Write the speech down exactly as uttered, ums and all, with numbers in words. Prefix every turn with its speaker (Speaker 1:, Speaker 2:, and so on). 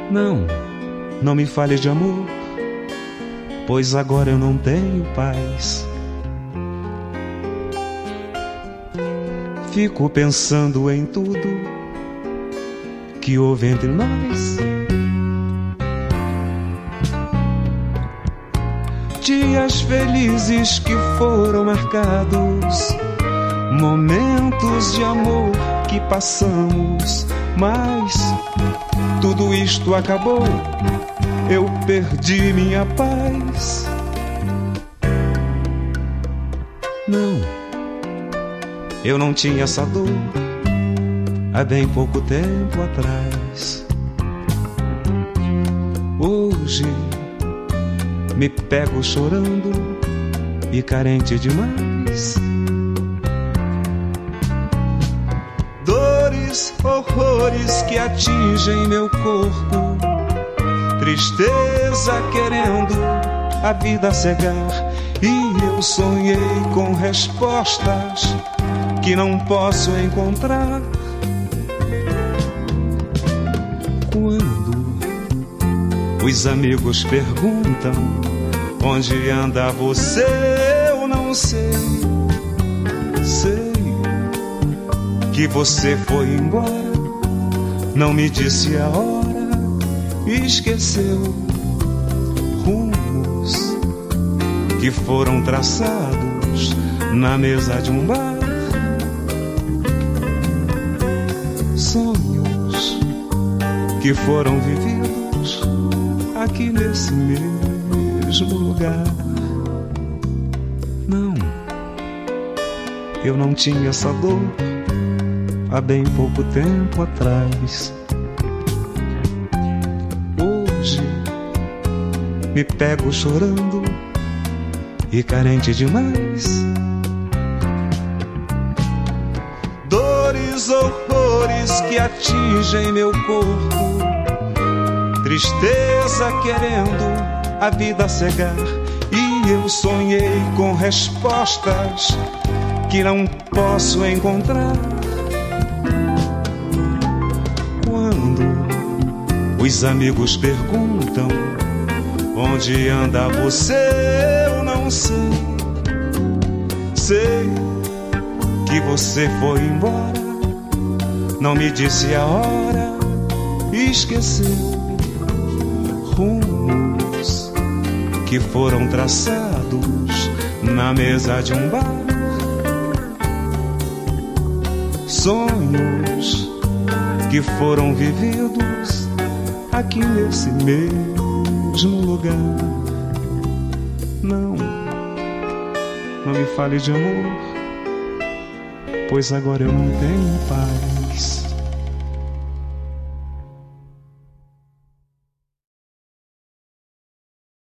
Speaker 1: Não, não me fale de amor, pois agora eu não tenho paz. Fico pensando em tudo que houve entre nós. Dias felizes que foram marcados, momentos de amor que passamos, mas tudo isto acabou, eu perdi minha paz. Não, eu não tinha essa dor há bem pouco tempo atrás. Hoje me pego chorando e carente demais. Dores, horrores que atingem meu corpo, tristeza querendo a vida cegar. E eu sonhei com respostas que não posso encontrar. Quando os amigos perguntam onde anda você, eu não sei. Sei que você foi embora, não me disse a hora, esqueceu rumos que foram traçados na mesa de um bar. Sonhos que foram vividos aqui nesse mesmo lugar. Não, eu não tinha essa dor há bem pouco tempo atrás. Hoje me pego chorando e carente demais. Dores, horrores que atingem meu corpo, tristeza querendo a vida cegar. E eu sonhei com respostas que não posso encontrar. Quando os amigos perguntam onde anda você, eu não sei. Sei que você foi embora, não me disse a hora, esqueceu rumos que foram traçados na mesa de um bar. Sonhos que foram vividos aqui nesse mesmo lugar. Não, não me fale de amor, pois agora eu não tenho paz.